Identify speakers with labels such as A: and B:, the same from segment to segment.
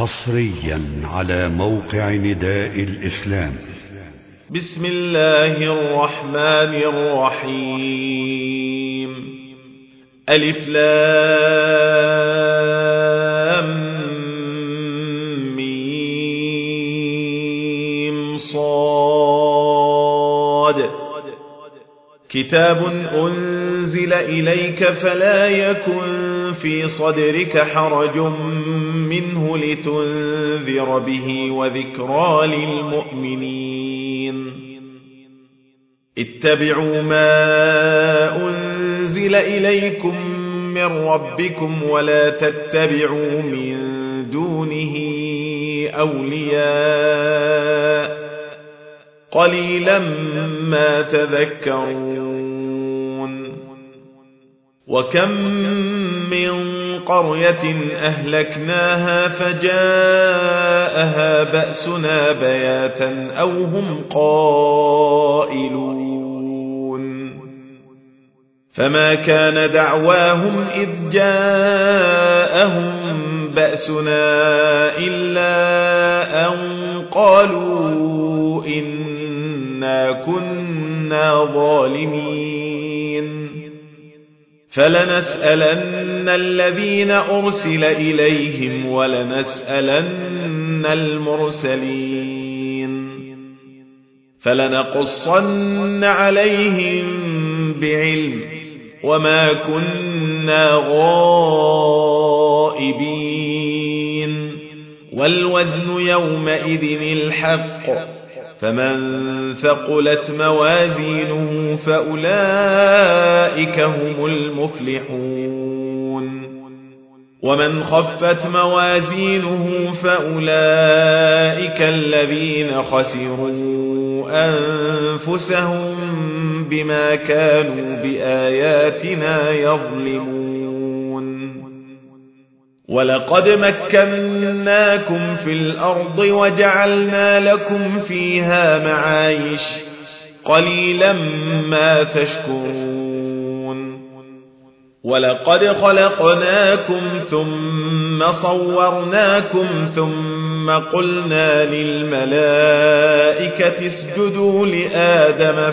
A: حصريا على موقع نداء الإسلام.
B: بسم الله الرحمن الرحيم. ألف لام ميم صاد. كتاب أنزل إليك فلا يكن في صدرك حرج منه لتنذر به وذكرى للمؤمنين. اتبعوا ما أنزل إليكم من ربكم ولا تتبعوا من دونه أولياء قليلا ما تذكرون. وكم من قرية أهلكناها فجاءها بأسنا بياتا أو هم قائلون. فما كان دعواهم إذ جاءهم بأسنا إلا أن قالوا إنا كنا ظالمين. فلنسألن الذين أرسل إليهم ولنسألن المرسلين. فلنقصن عليهم بعلم وما كنا غائبين. والوزن يومئذ الحق. فمن ثقلت موازينه فأولئك هم المفلحون. ومن خفت موازينه فأولئك الذين خسروا أنفسهم بما كانوا بآياتنا يظلمون. ولقد مكناكم في الأرض وجعلنا لكم فيها معايش قليلا ما تشكرون. ولقد خلقناكم ثم صورناكم ثم قلنا للملائكة اسجدوا لآدم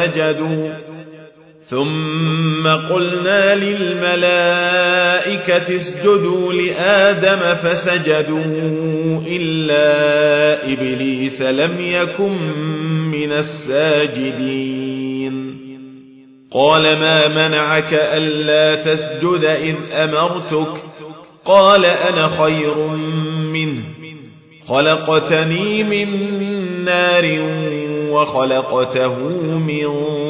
B: فسجدوا إلا إبليس لم يكن من الساجدين. قال ما منعك ألا تسجد إذ أمرتك؟ قال أنا خير منه خلقتني من نار وخلقته من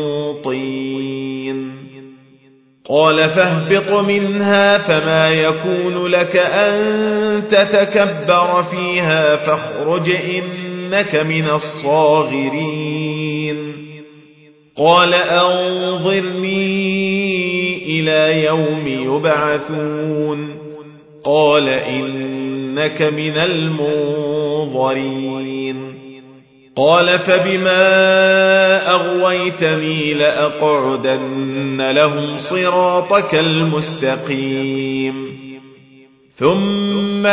B: طين. قال فاهبط منها فما يكون لك أن تتكبر فيها فاخرج إنك من الصاغرين. قال أنظرني إلى يوم يبعثون. قال إنك من المنظرين. قال فبما أغويتني لأقعدن لهم صراطك المستقيم ثم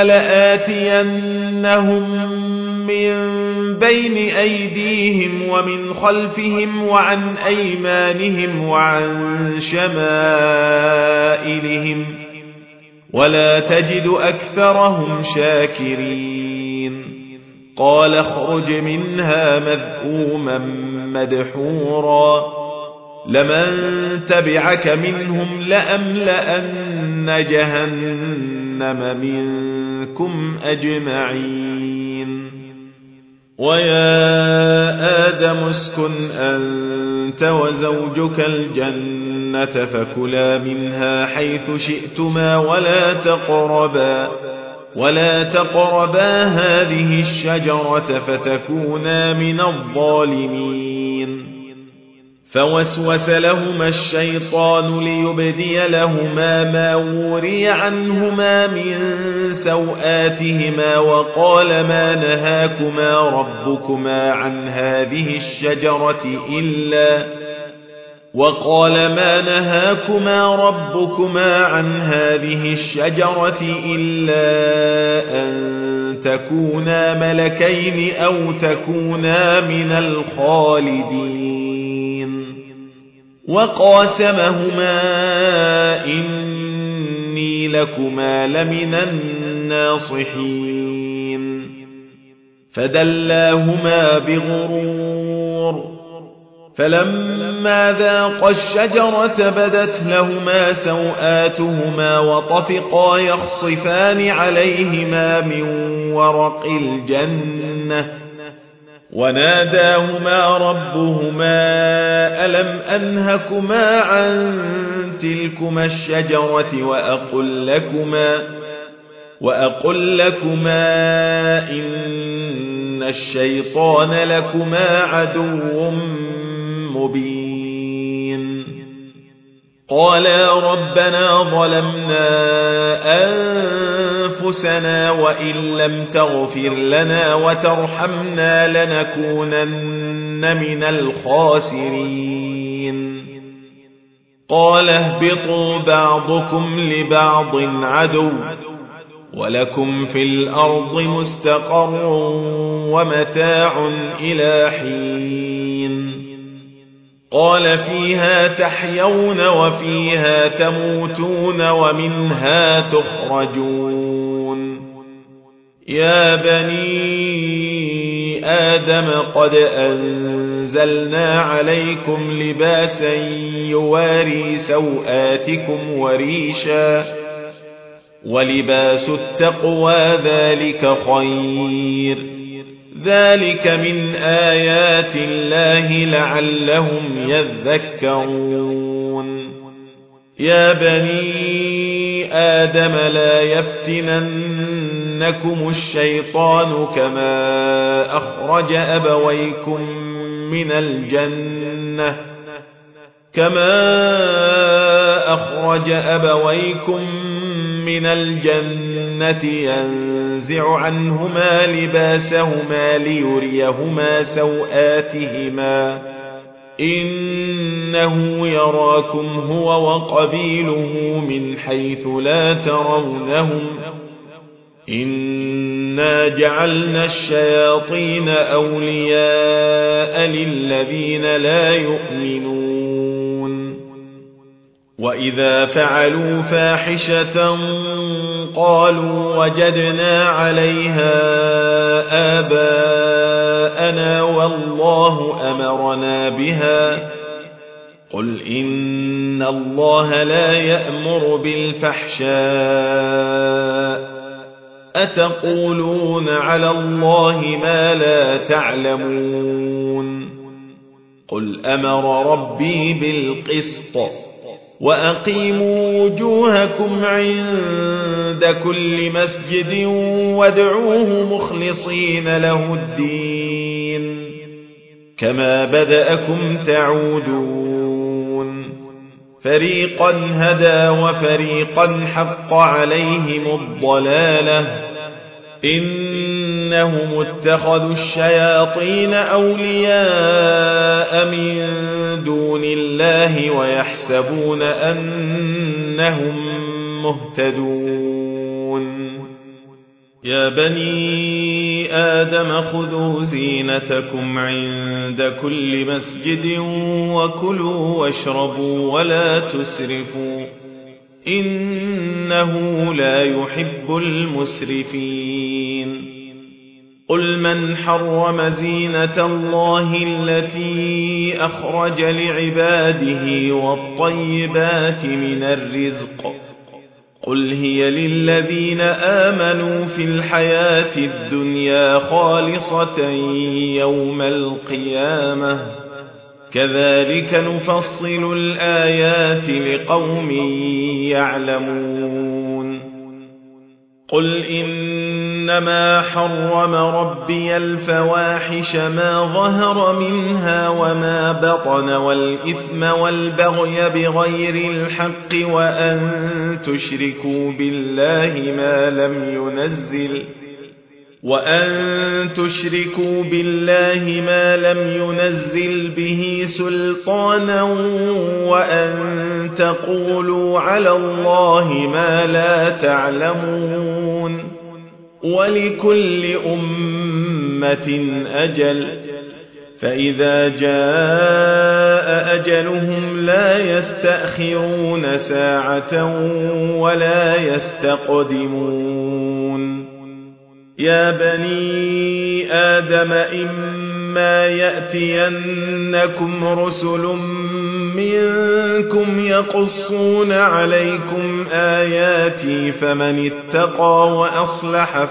B: لآتينهم من بين أيديهم ومن خلفهم وعن أيمانهم وعن شمائلهم ولا تجد أكثرهم شاكرين. قال اخرج منها مذءوما مدحورا لمن تبعك منهم لأملأن جهنم منكم أجمعين. ويا آدم اسكن أنت وزوجك الجنة فكلا منها حيث شئتما ولا تقربا هذه الشجرة فتكونا من الظالمين. فوسوس لهما الشيطان ليبدي لهما ما وري عنهما من سوآتهما وقال ما نهاكما ربكما عن هذه الشجرة إلا أن تكونا ملكين أو تكونا من الخالدين وقاسمهما إني لكما لمن الناصحين فدلاهما بغرور فلما ذاقا الشجرة بدت لهما سوآتهما وطفقا يخصفان عليهما من ورق الجنة وناداهما ربهما ألم أنهكما عن تلكما الشجرة وأقل لكما إن الشيطان لكما عدو مبين قالا ربنا ظلمنا أنفسنا وإن لم تغفر لنا وترحمنا لنكونن من الخاسرين قال اهبطوا بعضكم لبعض عدو ولكم في الأرض مستقر ومتاع إلى حين قال فيها تحيون وفيها تموتون ومنها تخرجون يا بني آدم قد أنزلنا عليكم لباسا يواري سوآتكم وريشا ولباس التقوى ذلك خير ذلك من آيات الله لعلهم يذكرون يا بني آدم لا يفتننكم الشيطان كما أخرج أبويكم من الجنة ينزع عنهما لباسهما ليريهما سوآتهما إنه يراكم هو وقبيله من حيث لا ترونهم إنا جعلنا الشياطين أولياء للذين لا يؤمنون وإذا فعلوا فاحشة قالوا وجدنا عليها آباءنا والله أمرنا بها قل إن الله لا يأمر بالفحشاء أتقولون على الله ما لا تعلمون قل أمر ربي بالقسط وأقيموا وجوهكم عند كل مسجد وادعوه مخلصين له الدين كما بدأكم تعودون فريقا هدى وفريقا حق عليهم الضلالة إنهم اتخذوا الشياطين أولياء من دون الله ويحسبون أنهم مهتدون يا بني آدم خذوا زينتكم عند كل مسجد وكلوا واشربوا ولا تسرفوا إنه لا يحب المسرفين قل من حرم زينة الله التي أخرج لعباده والطيبات من الرزق قل هي للذين آمنوا في الحياة الدنيا خالصة يوم القيامة كذلك نفصل الآيات لقوم يعلمون قل إنما حرم ربي الفواحش ما ظهر منها وما بطن والإثم والبغي بغير الحق وأن تشركوا بالله ما لم ينزل به سلطانا وأن تقولوا على الله ما لا تعلمون ولكل أمة أجل فإذا جاء أجلهم لا يستأخرون ساعة ولا يستقدمون يا بني آدم إما يأتينكم رسل منكم يقصون عليكم آياتي فمن اتقى وأصلح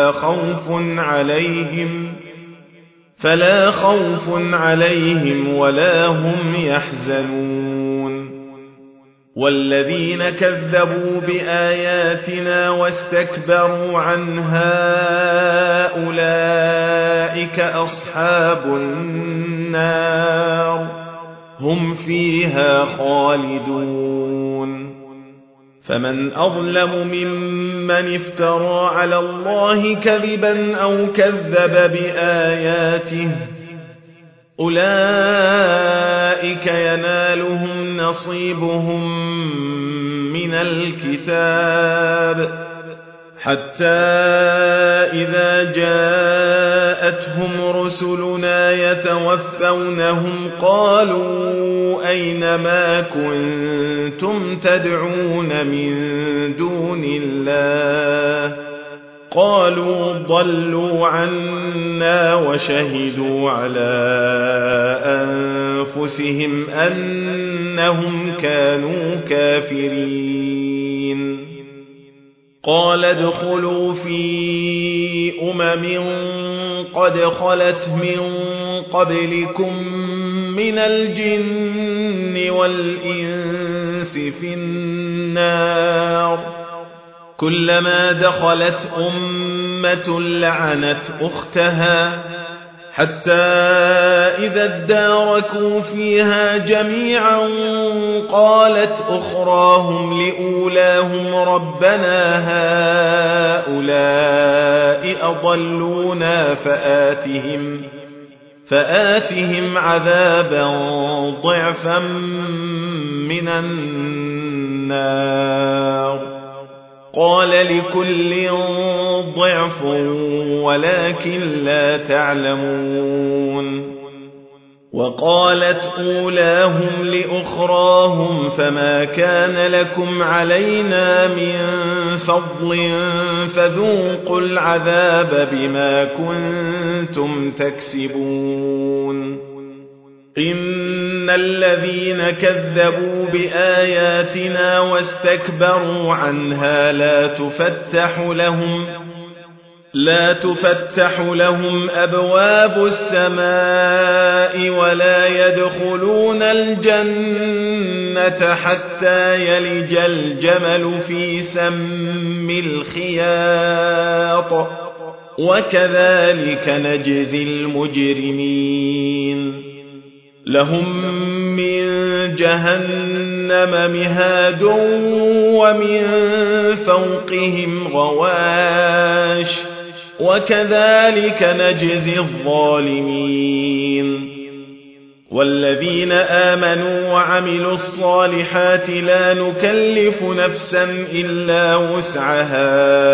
B: فلا خوف عليهم ولا هم يحزنون والذين كذبوا بآياتنا واستكبروا عنها أولئك أصحاب النار هم فيها خالدون فمن أظلم ممن افترى على الله كذبا أو كذب بآياته أولئك ينالهم نصيبهم من الكتاب حتى إذا جاءتهم رسلنا يتوفونهم قالوا أين ما كنتم تدعون من دون الله قالوا ضلوا عنا وشهدوا على أنفسهم أنهم كانوا كافرين قال ادخلوا في قد خلت من قبلكم من الجن والإنس في النار كلما دخلت أمة لعنت أختها حتى إذا اداركوا فيها جميعا قالت أخراهم لأولاهم ربنا هؤلاء أضلونا فآتهم عذابا ضعفا من النار قال لكل ضعف ولكن لا تعلمون وقالت أولاهم لأخراهم فما كان لكم علينا من فضل فذوقوا العذاب بما كنتم تكسبون إن الذين كذبوا بآياتنا واستكبروا عنها لا تفتح لهم أبواب السماء ولا يدخلون الجنة حتى يلج الجمل في سم الخياط وكذلك نجزي المجرمين لهم من جهنم مهاد ومن فوقهم غواش وكذلك نجزي الظالمين والذين آمنوا وعملوا الصالحات لا نكلف نفسا إلا وسعها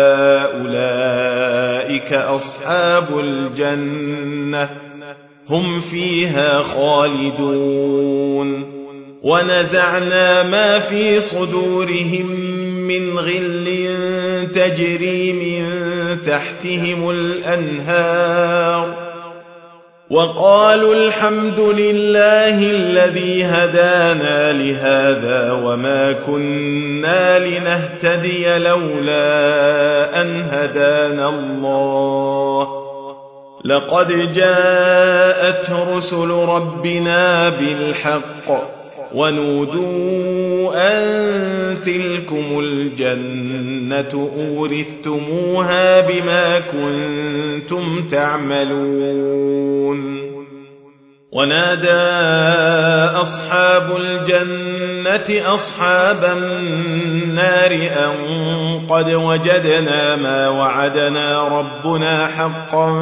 B: أولئك أصحاب الجنة هم فيها خالدون ونزعنا ما في صدورهم من غل تجري من تحتهم الأنهار وقالوا الحمد لله الذي هدانا لهذا وما كنا لنهتدي لولا أن هدانا الله لقد جاءت رسل ربنا بالحق ونودوا أن تلكم الجنة أورثتموها بما كنتم تعملون ونادى أصحاب الجنة أصحاب النار أن قد وجدنا ما وعدنا ربنا حقا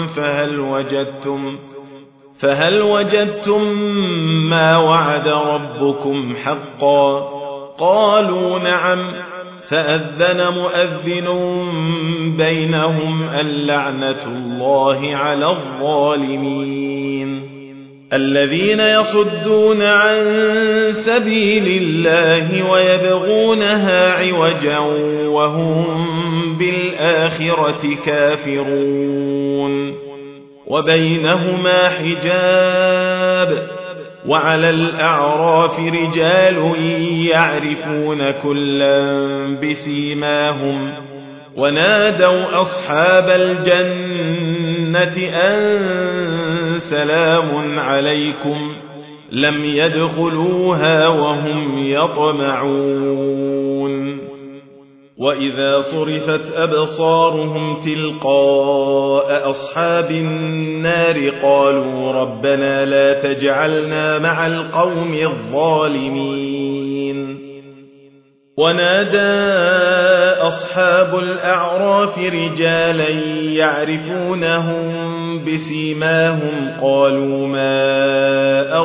B: فهل وجدتم ما وعد ربكم حقا قالوا نعم فأذن مؤذن بينهم اللعنة الله على الظالمين الذين يصدون عن سبيل الله ويبغونها عوجا وهم بالآخرة كافرون وبينهما حجاب وعلى الأعراف رجال يعرفون كلا بسيماهم ونادوا أصحاب الجنة أن سلام عليكم لم يدخلوها وهم يطمعون وإذا صرفت أبصارهم تلقاء أصحاب النار قالوا ربنا لا تجعلنا مع القوم الظالمين ونادى أصحاب الأعراف رجالا يعرفونهم بسيماهم قالوا ما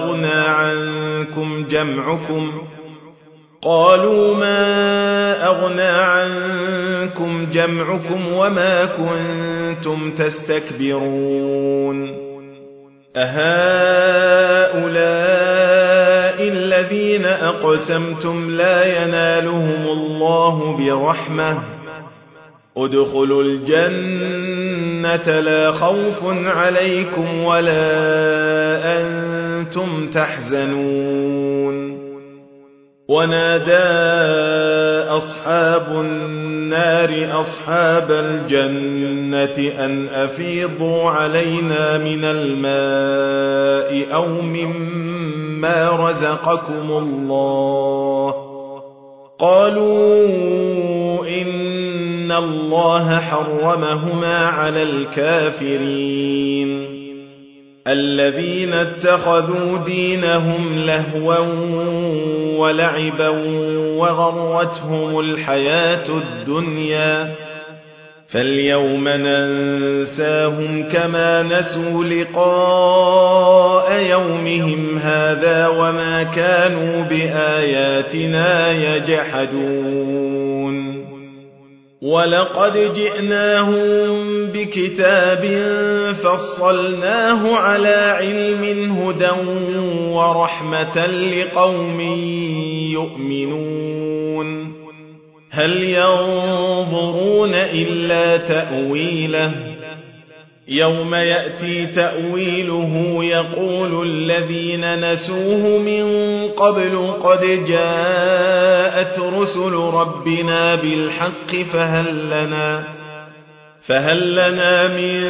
B: أغنى عنكم جمعكم وما كنتم تستكبرون أهؤلاء الذين أقسمتم لا ينالهم الله برحمة ادخلوا الجنة لا خوف عليكم ولا أنتم تحزنون ونادى أصحاب النار أصحاب الجنة أن أفيضوا علينا من الماء أو مما رزقكم الله قالوا إن الله حرمهما على الكافرين الذين اتخذوا دينهم لهوا ولعبا وغرتهم الحياة الدنيا فاليوم ننساهم كما نسوا لقاء يومهم هذا وما كانوا بآياتنا يجحدون ولقد جئناهم بكتاب فصلناه على علم هدى ورحمة لقوم يؤمنون هل ينظرون إلا تأويله يوم يأتي تأويله يقول الذين نسوه من قبل قد جاءت رسل ربنا بالحق فهل لنا من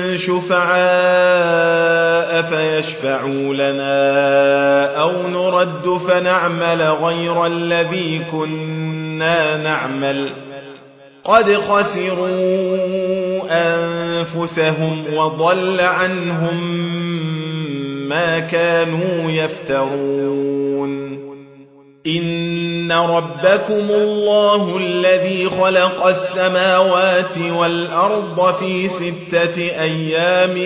B: شفعاء فيشفعوا لنا أو نرد فنعمل غير الذي كنا نعمل قد خسروا أنفسهم وضل عنهم ما كانوا يفترون إن ربكم الله الذي خلق السماوات والأرض في 6 أيام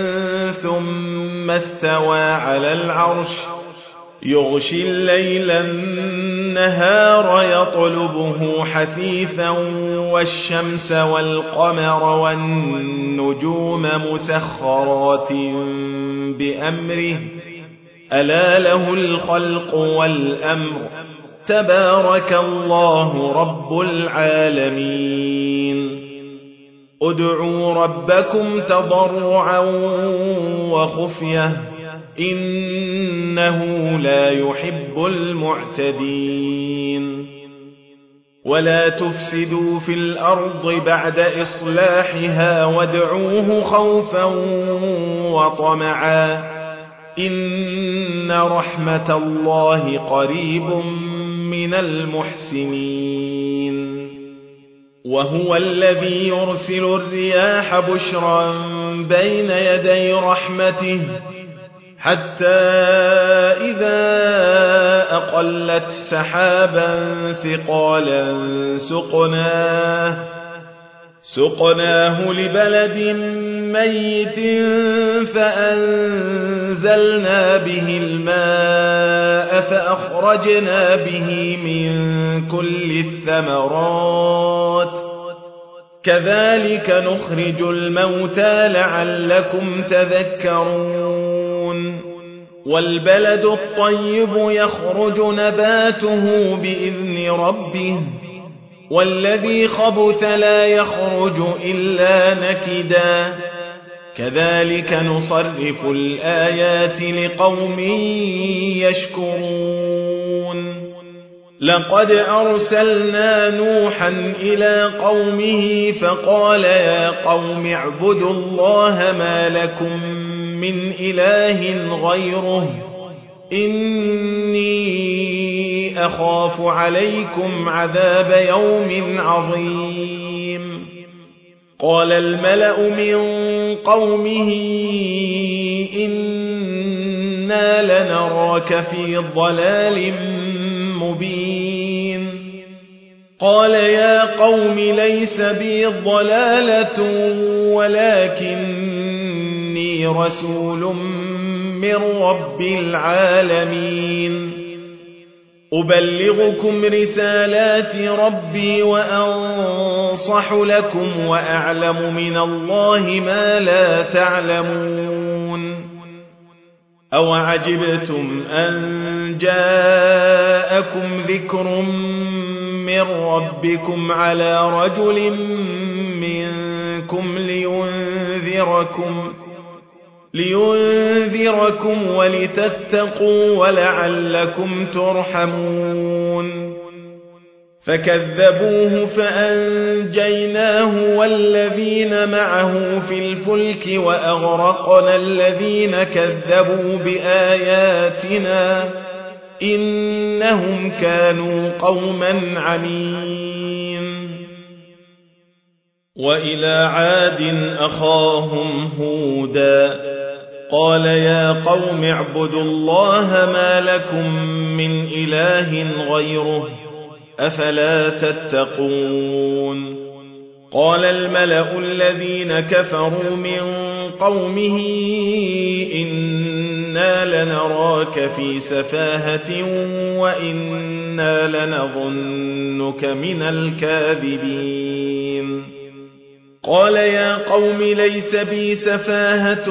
B: ثم استوى على العرش يغشي الليل النهار يطلبه حثيثا والشمس والقمر والنجوم مسخرات بأمره ألا له الخلق والأمر تبارك الله رب العالمين ادعوا ربكم تضرعا وخفية إنه لا يحب المعتدين ولا تفسدوا في الأرض بعد إصلاحها وادعوه خوفا وطمعا إن رحمة الله قريب من المحسنين وهو الذي يرسل الرياح بشرا بين يدي رحمته حتى إذا أقلت سقناه لبلد ميت فأنزلنا به الماء فأخرجنا به من كل الثمرات كذلك نخرج الموتى لعلكم تذكرون والبلد الطيب يخرج نباته بإذن ربه والذي خبث لا يخرج إلا نكدا كذلك نصرف الآيات لقوم يشكرون لقد أرسلنا نوحا إلى قومه فقال يا قوم اعبدوا الله ما لكم من إله غيره إني أخاف عليكم عذاب يوم عظيم قال الملأ من قومه إنا لنراك في ضلال مبين قال يا قوم ليس بي ضلالة ولكني رسول من رب العالمين أبلغكم رسالات ربي وأنصح لكم وأعلم من الله ما لا تعلمون أوعجبتم أن جاءكم ذكر من ربكم على رجل منكم لينذركم ولتتقوا ولعلكم ترحمون فكذبوه فأنجيناه والذين معه في الفلك وأغرقنا الذين كذبوا بآياتنا إنهم كانوا قوما عمين وإلى عاد أخاهم هودا قال يا قوم اعبدوا الله ما لكم من إله غيره أفلا تتقون قال الملأ الذين كفروا من قومه إنا لنراك في سفاهة وإنا لنظنك من الكاذبين قال يا قوم ليس بي سفاهة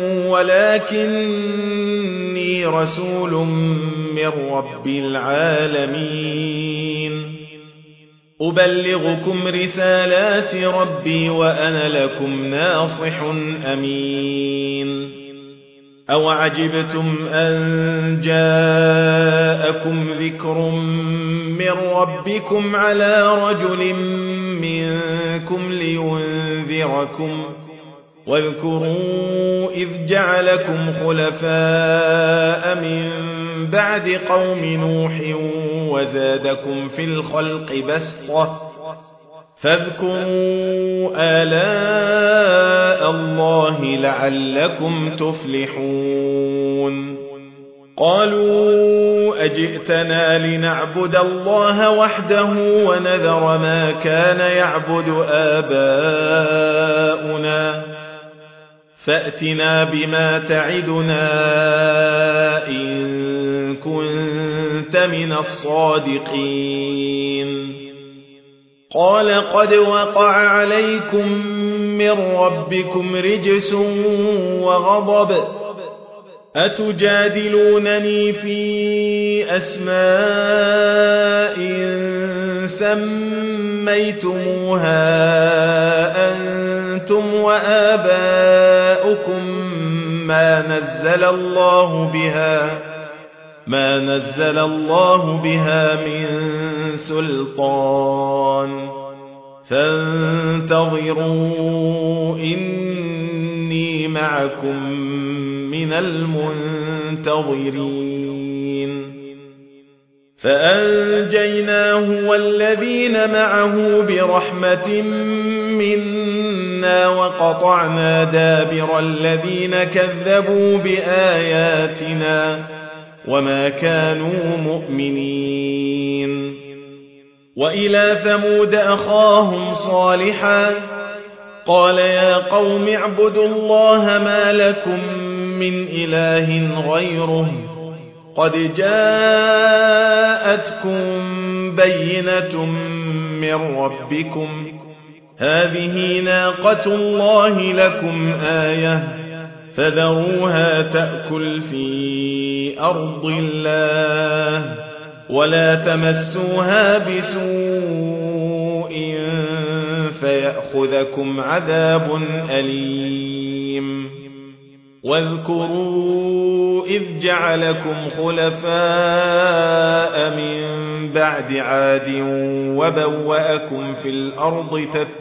B: ولكني رسول من رب العالمين أبلغكم رسالات ربي وأنا لكم ناصح أمين أوعجبتم أن جاءكم ذكر من ربكم على رجل منكم لينذركم واذكروا إذ جعلكم خلفاء من بعد قوم نوح وزادكم في الخلق بسطة فاذكروا آلاء الله لعلكم تفلحون قالوا أجئتنا لنعبد الله وحده ونذر ما كان يعبد آباؤنا فأتنا بما تعدنا إن كنت من الصادقين قال قد وقع عليكم من ربكم رجس وغضب أتجادلونني في أسماء سميتموها أنتم وآباؤكم ما نزل الله بها من سلطان فانتظروا إني معكم من المنتظرين فأنجيناه والذين معه برحمة منا وقطعنا دابر الذين كذبوا بآياتنا وما كانوا مؤمنين وإلى ثمود أخاهم صالحا قال يا قوم اعبدوا الله ما لكم من إله غيره قد جاءتكم بينة من ربكم هذه ناقة الله لكم آية فذروها تأكل في أرض الله ولا تمسوها بسوء فيأخذكم عذاب أليم واذكروا إذ جعلكم خلفاء من بعد عاد وبوأكم في الأرض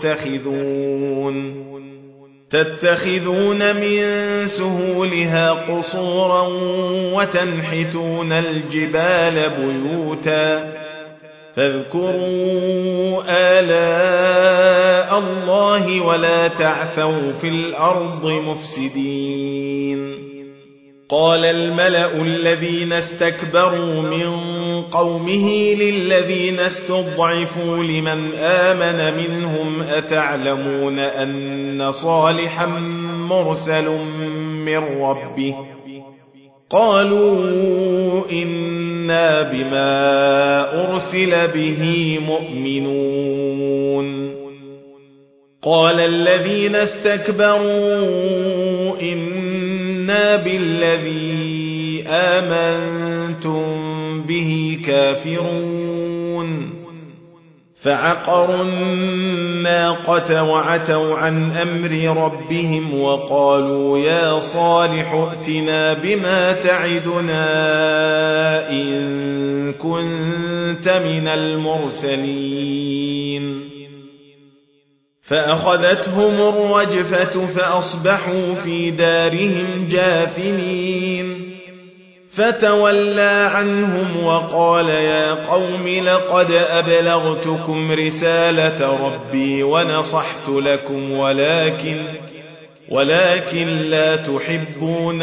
B: تتخذون من سهولها قصورا وتنحتون الجبال بيوتا فاذكروا آلاء الله ولا تعثوا في الأرض مفسدين قال الملأ الذين استكبروا من قومه للذين استضعفوا لمن آمن منهم أتعلمون أن صالحا مرسل من ربه قالوا إنا بما أرسل به مؤمنون قال الذين استكبروا إنا بالذي آمنتم به كافرون فعقروا الناقة وعتوا عن أمر ربهم وقالوا يا صالح ائتنا بما تعدنا إن كنت من المرسلين فأخذتهم الرجفة فأصبحوا في دارهم جاثمين فتولى عنهم وقال يا قوم لقد أبلغتكم رسالة ربي ونصحت لكم ولكن لا تحبون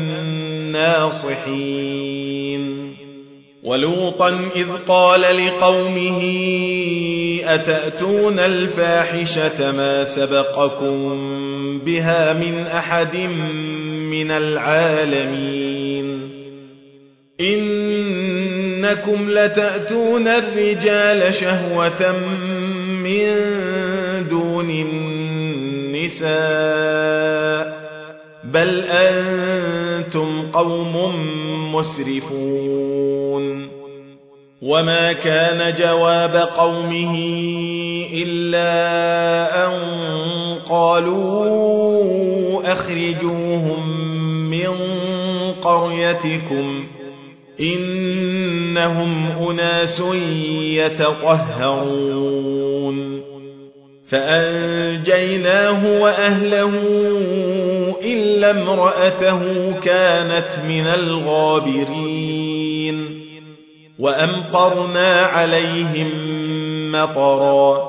B: الناصحين ولوطا إذ قال لقومه أتأتون الفاحشة ما سبقكم بها من أحد من العالمين إنكم لتأتون الرجال شهوة من دون النساء بل أنتم قوم مسرفون وما كان جواب قومه إلا أن قالوا أخرجوهم من قريتكم إنهم أناس يتطهرون فأنجيناه وأهله إلا امرأته كانت من الغابرين وأمطرنا عليهم مطرا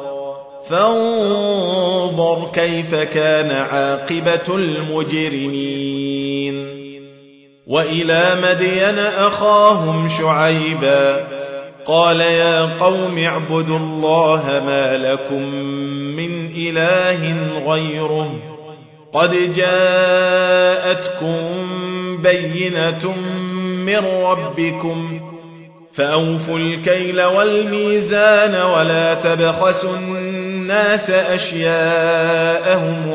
B: فانظر كيف كان عاقبة المجرمين وإلى مدين أخاهم شعيبا قال يا قوم اعبدوا الله ما لكم من إله غيره قد جاءتكم بينة من ربكم فأوفوا الكيل والميزان ولا تبخسوا الناس أشياءهم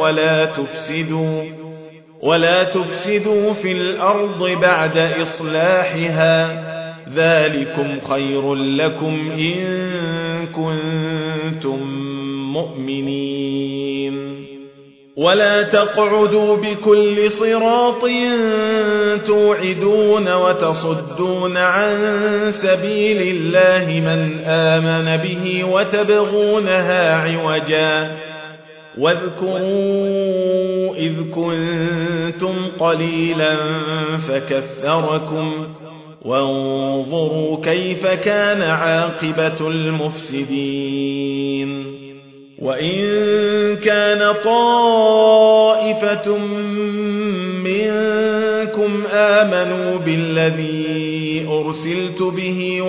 B: ولا تفسدوا في الأرض بعد إصلاحها ذلكم خير لكم إن كنتم مؤمنين ولا تقعدوا بكل صراط توعدون وتصدون عن سبيل الله من آمن به وتبغونها عوجا واذكروا إذ كنتم قليلا فكثركم وانظروا كيف كان عاقبة المفسدين وإن كان طائفة منكم آمنوا بالذي أرسلت به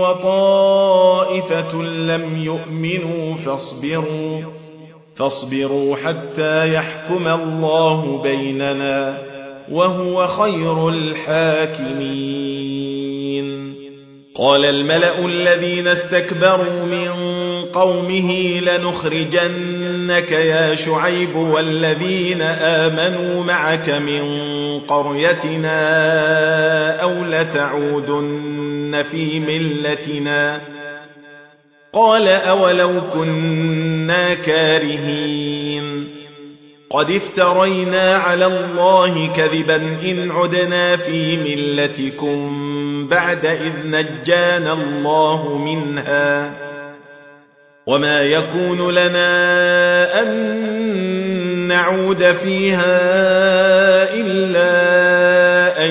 B: فاصبروا حتى يحكم الله بيننا وهو خير الحاكمين. قال الملأ الذين استكبروا من قومه لنخرجنك يا شعيب والذين آمنوا معك من قريتنا أو لتعودن في ملتنا. قال أولو كنا كارهين قد افترينا على الله كذبا إن عدنا في ملتكم بعد إذ نجانا الله منها وما يكون لنا أن نعود فيها إلا أن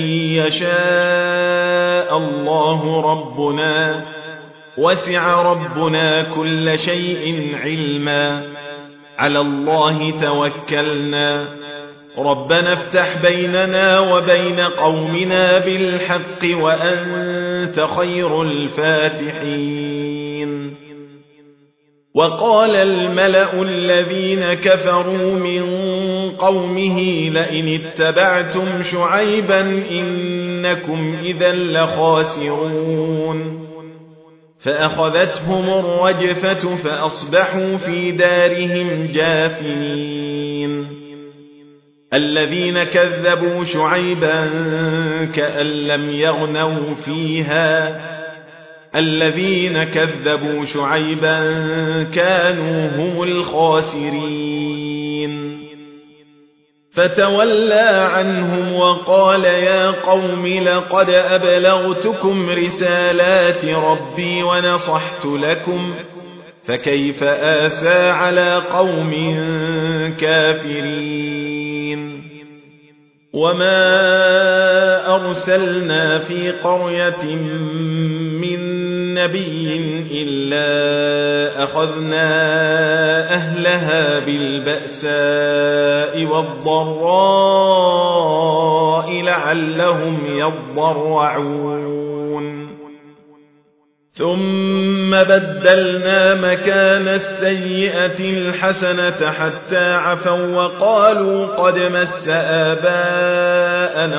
B: يشاء الله ربنا وسع ربنا كل شيء علما على الله توكلنا ربنا افتح بيننا وبين قومنا بالحق وأنت خير الفاتحين. وقال الملأ الذين كفروا من قومه لئن اتبعتم شعيبا إنكم إذا لخاسرون. فأخذتهم الرجفة فأصبحوا في دارهم جاثمين. الذين كذبوا شعيبا كأن لم يغنوا فيها الذين كذبوا شعيبا كانوا هم الخاسرين. فتولى عنهم وقال يا قوم لقد أبلغتكم رسالات ربي ونصحت لكم فكيف آسى على قوم كافرين. وما أرسلنا في قرية من نبي إلا أخذنا أهلها بالبأساء والضراء لعلهم يضرعون. ثم بدلنا مكان السيئة الحسنة حتى عفوا وقالوا قد مس آباءنا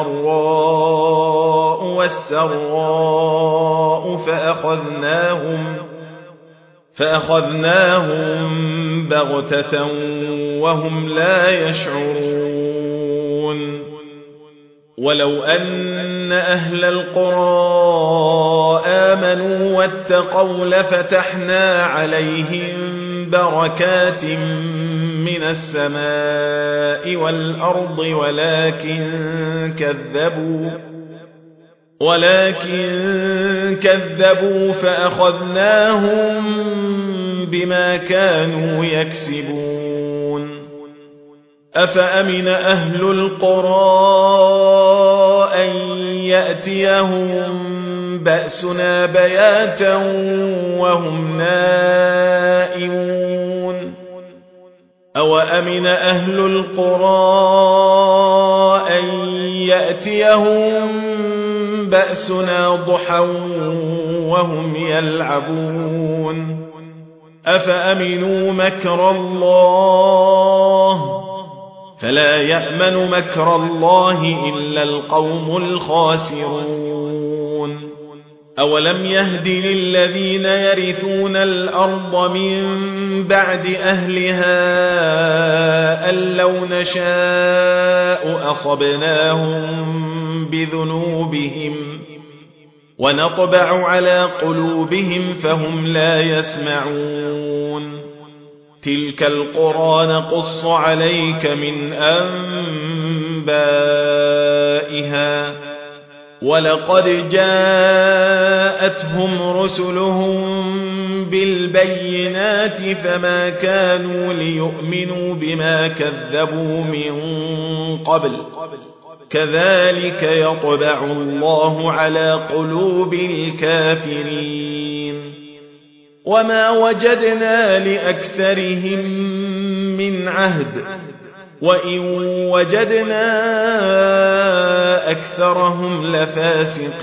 B: الضراء والسراء فأخذناهم بغتة وهم لا يشعرون. ولو أن أهل القرى آمنوا واتقوا لفتحنا عليهم بركات من السماء والأرض ولكن كذبوا فأخذناهم بما كانوا يكسبون. أفأمن أهل القرى أن يأتيهم بأسنا بياتا وهم نائمون. أوأمن أهل القرى أن يأتيهم بأسنا ضحى وهم يلعبون. أفأمنوا مكر الله فلا يأمن مكر الله إلا القوم الخاسرون. أولم يهد للذين يرثون الأرض من بعد أهلها أن لو نشاء أصبناهم بذنوبهم ونطبع على قلوبهم فهم لا يسمعون. تلك القرى نقص عليك من أنبائها ولقد جاءتهم رسلهم بالبينات فما كانوا ليؤمنوا بما كذبوا من قبل كذلك يطبع الله على قلوب الكافرين. وما وجدنا لأكثرهم من عهد وإن وجدنا أكثرهم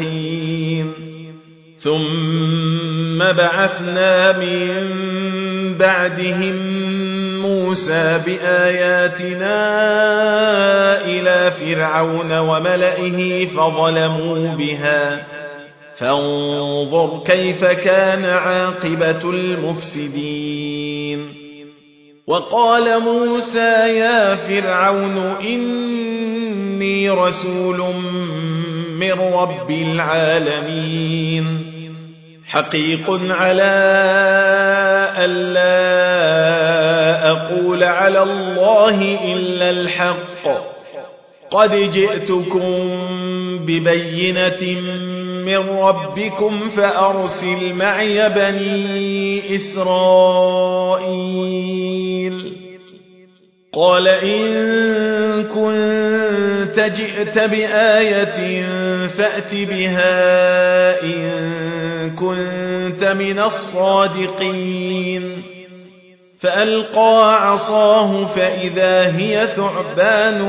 B: لفاسقين. ثم بعثنا من بعدهم موسى بآياتنا إلى فرعون وملئه فظلموا بها فانظر كيف كان عاقبة المفسدين وقال موسى يا فرعون إني رسول من رب العالمين حقيق على ألا أقول على الله إلا الحق قد جئتكم ببينة من ربكم فأرسل معي بني إسرائيل قال إن كنت جئت بآية فأت بها إن كنت من الصادقين فألقى عصاه فإذا هي ثعبان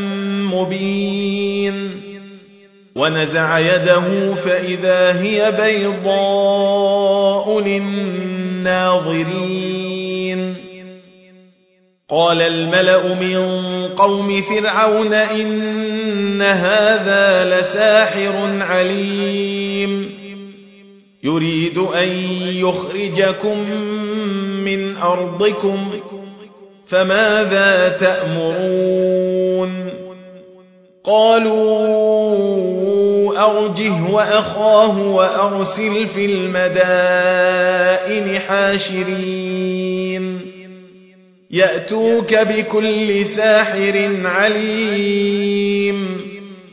B: مبين ونزع يده فإذا هي بيضاء للناظرين قال الملأ من قوم فرعون إن هذا لساحر عليم يريد أن يخرجكم من أرضكم فماذا تأمرون قالوا أرجه وأخاه وأرسل في المدائن حاشرين يأتوك بكل ساحر عليم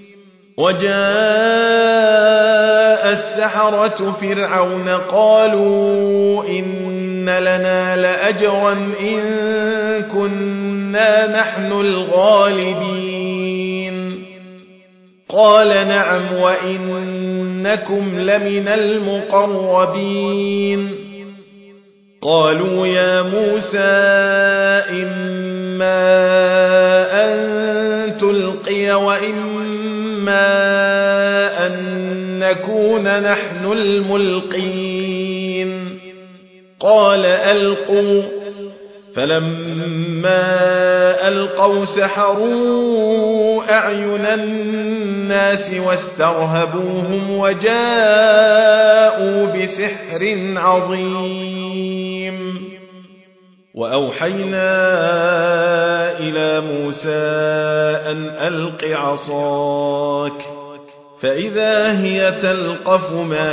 B: وجاء السحرة فرعون قالوا إن لنا لأجرا إن كنا نحن الغالبين قال نعم وإنكم لمن المقربين قالوا يا موسى إما أن تلقي وإما أن نكون نحن الملقين قال ألقوا فلما ألقوا سحروا أعين الناس واسترهبوهم وجاءوا بسحر عظيم وأوحينا إلى موسى أن ألق عصاك فإذا هي تلقف ما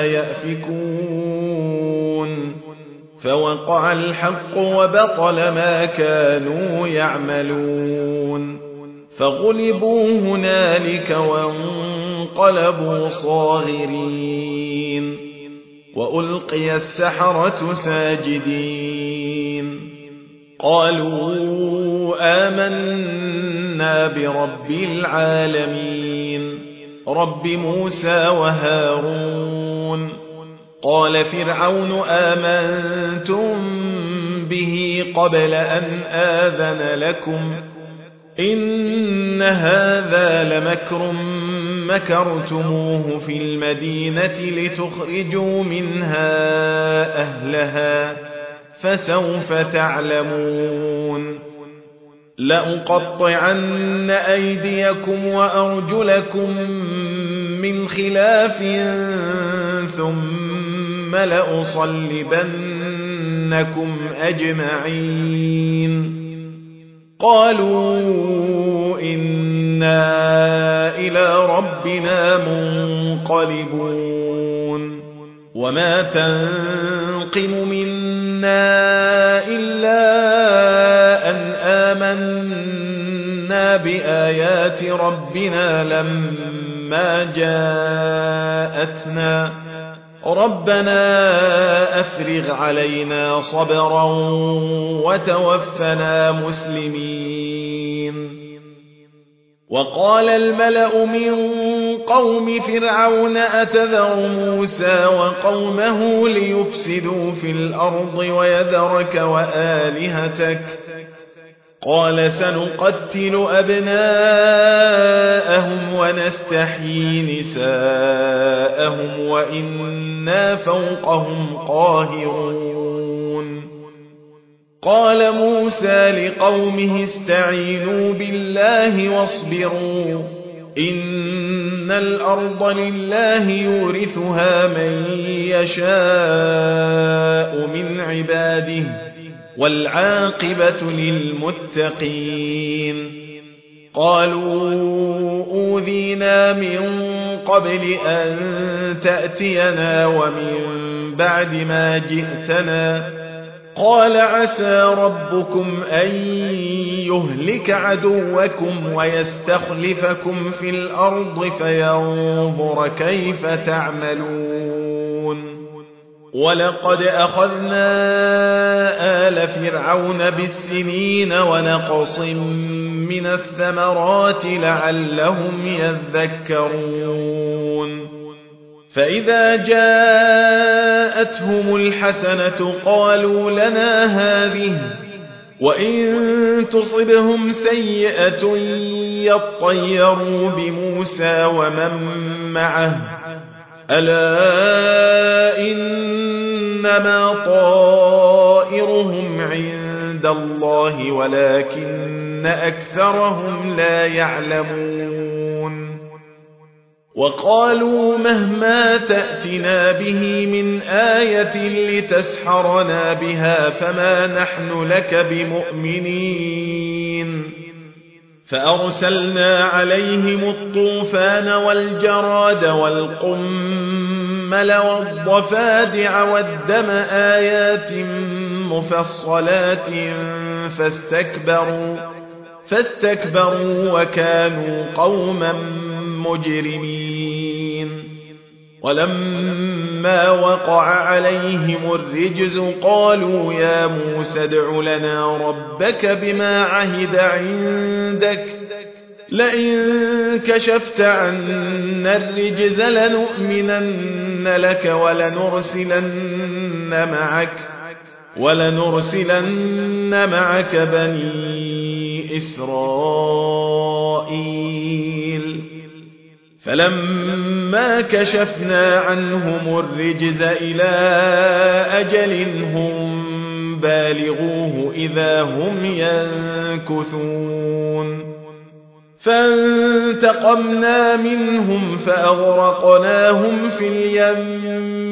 B: يأفكون فوقع الحق وبطل ما كانوا يعملون فغلبوا هنالك وانقلبوا صاغرين وألقي السحرة ساجدين قالوا آمنا برب العالمين رب موسى وهارون قال فرعون آمنتم به قبل أن آذن لكم إن هذا لمكر مكرتموه في المدينة لتخرجوا منها أهلها فسوف تعلمون لأقطعن أيديكم وأرجلكم من خلاف ثم لأصلبنكم أجمعين قالوا إنا إلى ربنا منقلبون وما تنقم منا إلا أن آمنا بآيات ربنا لما جاءتنا ربنا أفرغ علينا صبرا وتوفنا مسلمين وقال الملأ من قوم فرعون أتذر موسى وقومه ليفسدوا في الأرض ويذرك وآلهتك قال سنقتل أبناءهم ونستحيي نساءهم وإنا فوقهم قاهرون قال موسى لقومه استعينوا بالله واصبروا إن الأرض لله يورثها من يشاء من عباده والعاقبة للمتقين قالوا أوذينا من قبل أن تأتينا ومن بعد ما جئتنا قال عسى ربكم أن يهلك عدوكم ويستخلفكم في الأرض فينظر كيف تعملون ولقد أخذنا آل فرعون بالسنين ونقص من الثمرات لعلهم يذكرون فإذا جاءتهم الحسنة قالوا لنا هذه وإن تصبهم سيئة يطيروا بموسى ومن معه ألا إنما طائرهم عند الله ولكن أكثرهم لا يعلمون وقالوا مهما تأتنا به من آية لتسحرنا بها فما نحن لك بمؤمنين فأرسلنا عليهم الطوفان والجراد والقمل والضفادع والدم آيات مفصلات فاستكبروا وكانوا قوما مجرمين ولما وقع عليهم الرجز قالوا يا موسى ادع لنا ربك بما عهد عندك لئن كشفت عنا الرجز لنؤمنن لك ولنرسلن معك بني إسرائيل فلما كشفنا عنهم الرجز إلى أجل هم بالغوه إذا هم ينكثون فانتقمنا منهم فأغرقناهم في اليم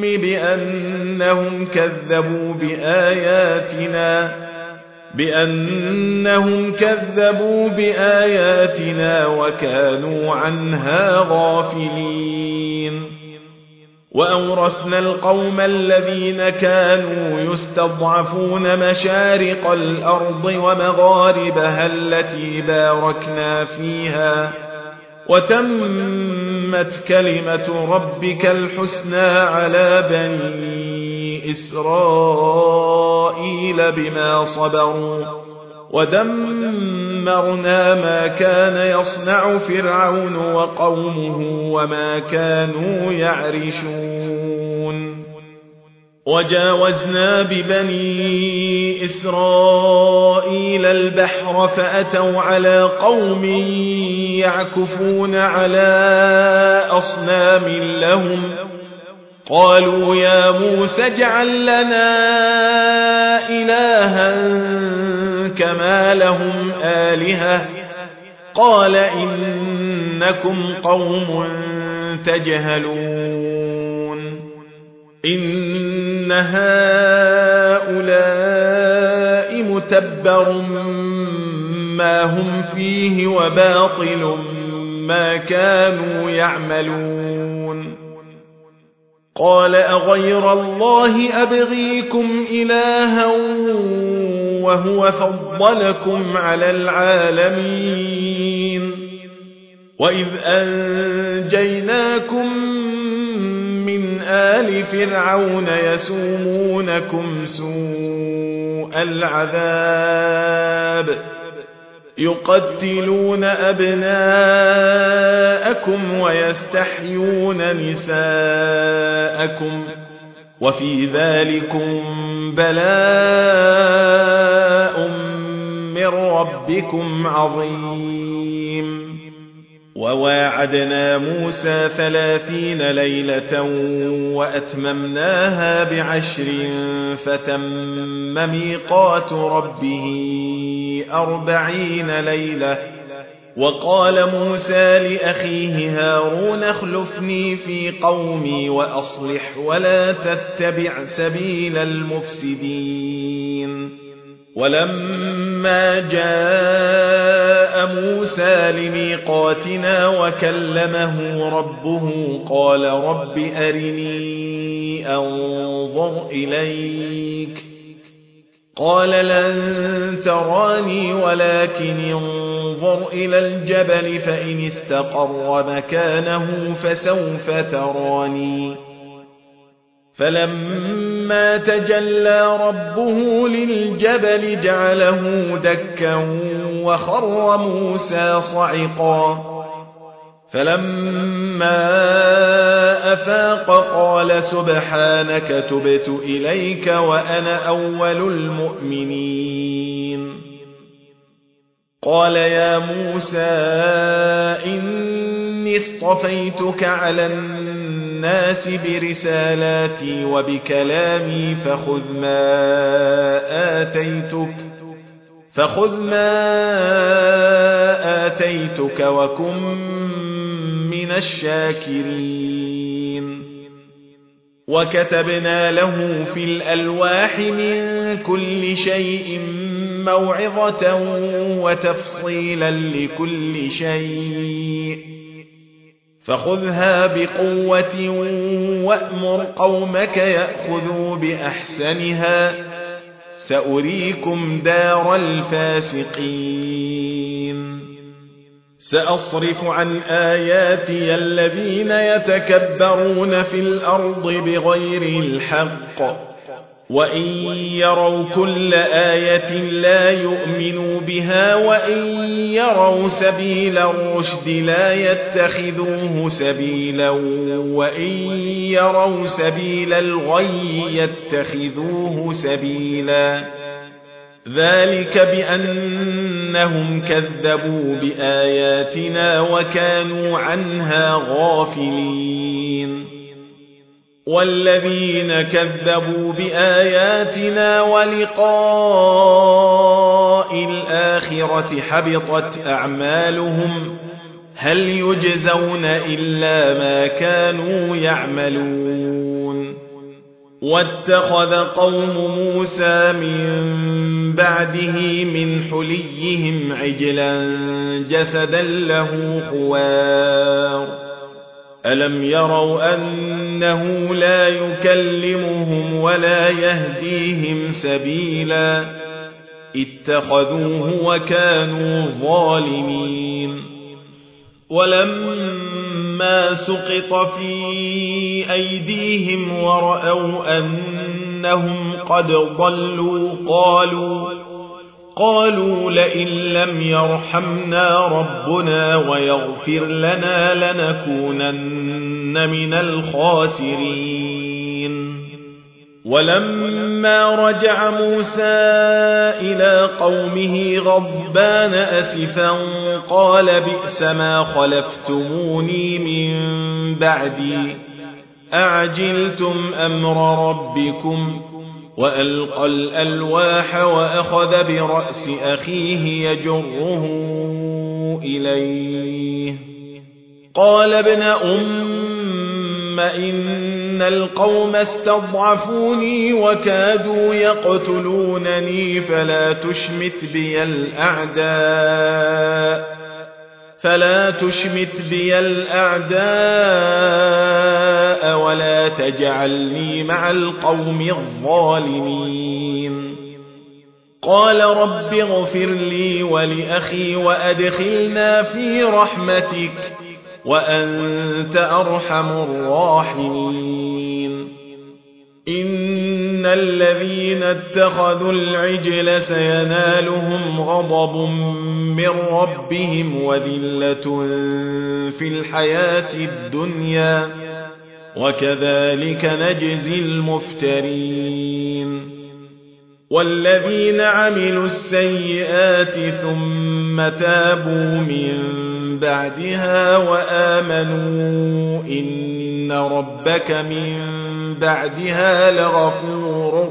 B: بأنهم كذبوا بآياتنا وكانوا عنها غافلين وأورثنا القوم الذين كانوا يستضعفون مشارق الأرض ومغاربها التي باركنا فيها وتمت كلمة ربك الحسنى على بني إسرائيل بما صبروا ودمرنا ما كان يصنع فرعون وقومه وما كانوا يعرشون وجاوزنا ببني إسرائيل البحر فأتوا على قوم يعكفون على أصنام لهم قالوا يا موسى اجعل لنا إلها كما لهم آلهة قال إنكم قوم تجهلون إن هؤلاء متبر ما هم فيه وباطل ما كانوا يعملون قال أغير الله أبغيكم إلها وهو فضلكم على العالمين وإذ أنجيناكم من آل فرعون يسومونكم سوء العذاب يقتلون أبناءكم ويستحيون نساءكم وفي ذلكم بلاء من ربكم عظيم وواعدنا موسى 30 ليلة وأتممناها ب10 فتم ميقات ربه 40 ليلة وقال موسى لأخيه هارون اخلفني في قومي وأصلح ولا تتبع سبيل المفسدين ولما جاء موسى لميقاتنا وكلمه ربه قال رب أرني أنظر إليك قال لن تراني ولكن انظر إلى الجبل فإن استقر مكانه فسوف تراني فلما تجلى ربه للجبل جعله دكا وخر موسى صعقا فلما أفاق قال سبحانك تبت إليك وأنا أول المؤمنين قال يا موسى إني اصطفيتك على الناس برسالاتي وبكلامي فخذ ما آتيتك وكن من الشاكرين وكتبنا له في الألواح من كل شيء موعظة وتفصيلا لكل شيء فخذها بقوة وأمر قومك يأخذوا بأحسنها سأريكم دار الفاسقين سأصرف عن آياتي الذين يتكبرون في الأرض بغير الحق وإن يروا كل آية لا يؤمنوا بها وإن يروا سبيل الرشد لا يتخذوه سبيلا وإن يروا سبيل الغي يتخذوه سبيلا ذلك بأنهم كذبوا بآياتنا وكانوا عنها غافلين والذين كذبوا بآياتنا ولقاء الآخرة حبطت أعمالهم هل يجزون إلا ما كانوا يعملون واتخذ قوم موسى من بعده من حليهم عجلا جسدا له خوار ألم يروا أنه لا يكلمهم ولا يهديهم سبيلا اتخذوه وكانوا ظالمين ولما سقط في أيديهم ورأوا أنهم قد ضلوا قالوا لئن لم يرحمنا ربنا ويغفر لنا لنكونن من الخاسرين ولما رجع موسى إلى قومه غضبان أسفا قال بئس ما خلفتموني من بعدي أعجلتم أمر ربكم وألقى الألواح وأخذ برأس أخيه يجره إليه قال ابن إن القوم استضعفوني وكادوا يقتلونني فلا تشمت بي الأعداء ولا تجعلني مع القوم الظالمين قال رب اغفر لي ولأخي وأدخلنا في رحمتك وأنت أرحم الراحمين إن الذين اتخذوا العجل سينالهم غضب من ربهم وذلة في الحياة الدنيا وكذلك نجزي المفترين والذين عملوا السيئات ثم تابوا من بعدها وآمنوا إن ربك من بعدها لغفور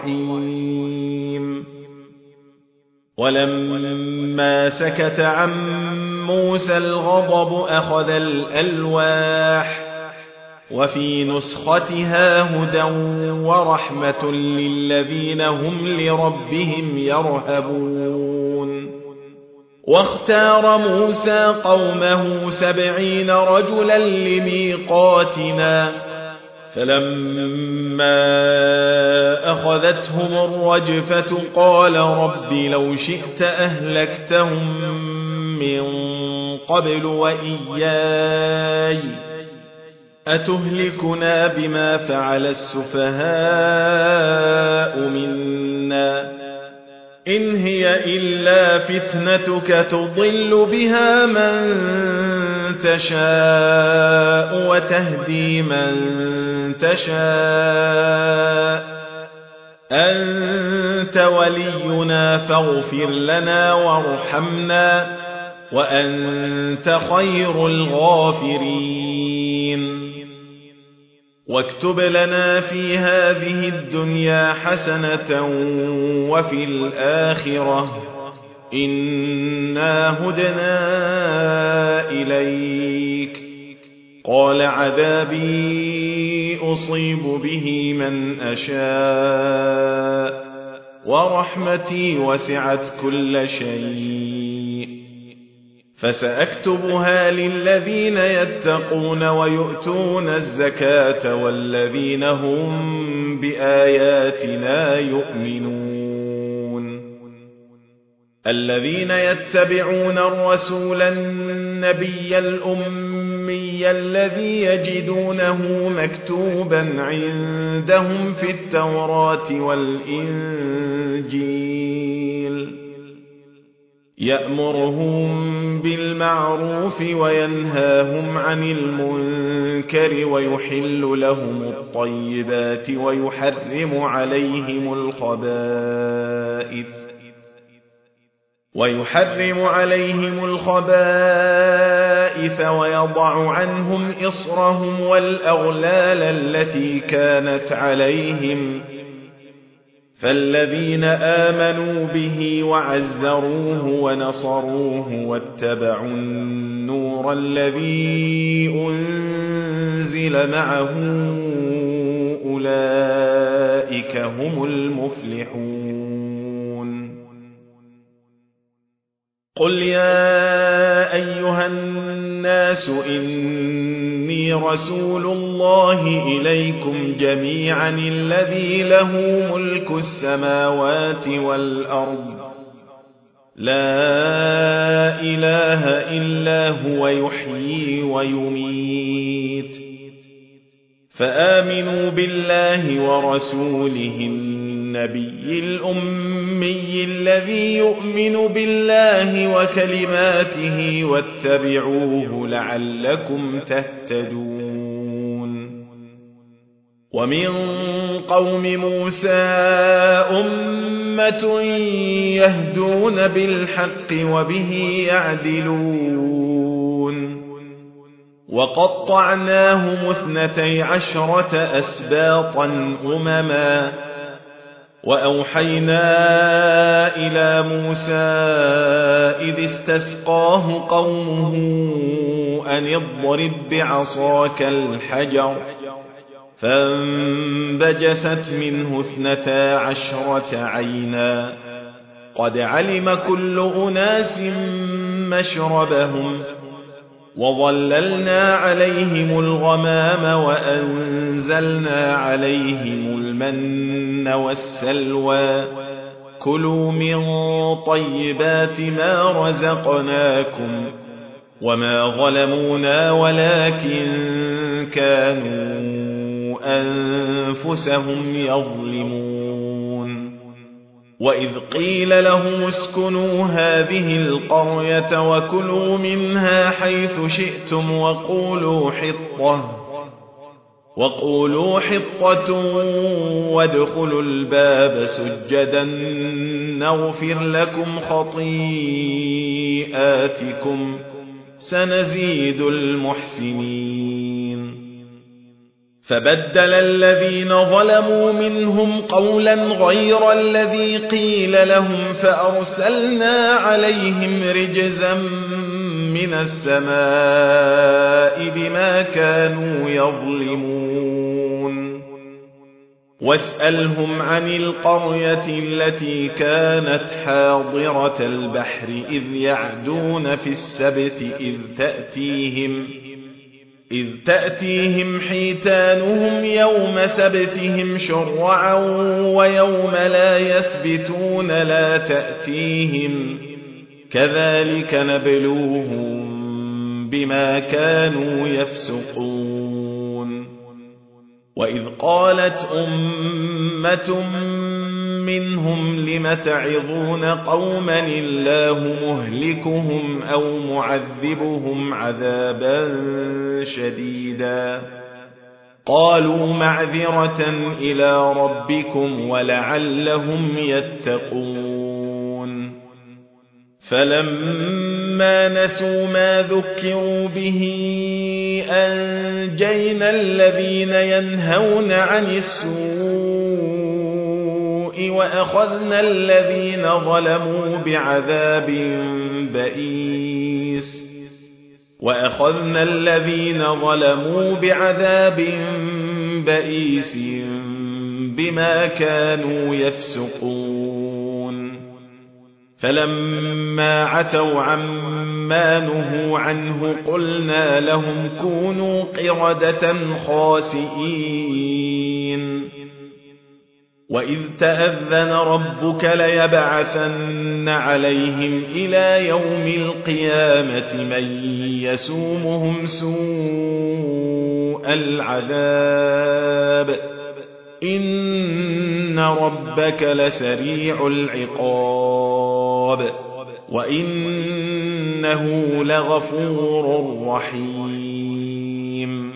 B: رحيم ولما سكت عن موسى الغضب أخذ الألواح وفي نسختها هدى ورحمة للذين هم لربهم يرهبون واختار موسى قومه 70 رجلا لميقاتنا فلما أخذتهم الرجفة قال رب لو شئت أهلكتهم من قبل وإياي أتهلكنا بما فعل السفهاء منا إن هي إلا فتنتك تضل بها من تشاء وتهدي من تشاء أنت ولينا فاغفر لنا وارحمنا وأنت خير الغافرين واكتب لنا في هذه الدنيا حسنة وفي الآخرة إنا هدنا إليك قال عذابي أصيب به من أشاء ورحمتي وسعت كل شيء فسأكتبها للذين يتقون ويؤتون الزكاة والذين هم بآياتنا يؤمنون الذين يتبعون الرسول النبي الأمي الذي يجدونه مكتوبا عندهم في التوراة والإنجيل يأمرهم بالمعروف وينهاهم عن المنكر ويحل لهم الطيبات ويحرم عليهم الخبائث ويضع عنهم إصرهم والأغلال التي كانت عليهم فالذين آمنوا به وعزروه ونصروه واتبعوا النور الذي أنزل معه أولئك هم المفلحون قل يا أيها الناس إني رسول الله إليكم جميعا الذي له ملك السماوات والأرض لا إله إلا هو يحيي ويميت فآمنوا بالله ورسوله النبي الأمي الذي يؤمن بالله وكلماته واتبعوه لعلكم تهتدون ومن قوم موسى أمة يهدون بالحق وبه يعدلون وقطعناهم 12 أسباطا أمما وأوحينا إلى موسى إذ استسقاه قومه أن اضرب بعصاك الحجر فانبجست منه 12 عينا قد علم كل أناس مشربهم وظللنا عليهم الغمام وأنزلنا عليهم المن والسلوى كلوا من طيبات ما رزقناكم وما ظلمونا ولكن كانوا أنفسهم يظلمون وإذ قيل لهم اسكنوا هذه القرية وكلوا منها حيث شئتم وقولوا حطة وادخلوا الباب سجدا نغفر لكم خطيئاتكم سنزيد المحسنين فبدل الذين ظلموا منهم قولا غير الذي قيل لهم فأرسلنا عليهم رجزا من السماء بما كانوا يظلمون واسألهم عن القرية التي كانت حاضرة البحر إذ يعدون في السبت إذ تأتيهم حيتانهم يوم سبتهم شرعا ويوم لا يسبتون لا تأتيهم كذلك نبلوهم بما كانوا يفسقون وإذ قالت أمة منهم لم تعظون قوما الله مهلكهم أو معذبهم عذابا شديدا قالوا معذرة إلى ربكم ولعلهم يتقون فلما نسوا ما ذكروا به أنجينا الذين ينهون عن السوء وأخذنا الذين ظلموا بعذاب بئيس بما كانوا يفسقون فلما عتوا عما نهوا عنه قلنا لهم كونوا قردة خاسئين وإذ تأذن ربك ليبعثن عليهم إلى يوم القيامة من يسومهم سوء العذاب إن ربك لسريع العقاب وإنه لغفور رحيم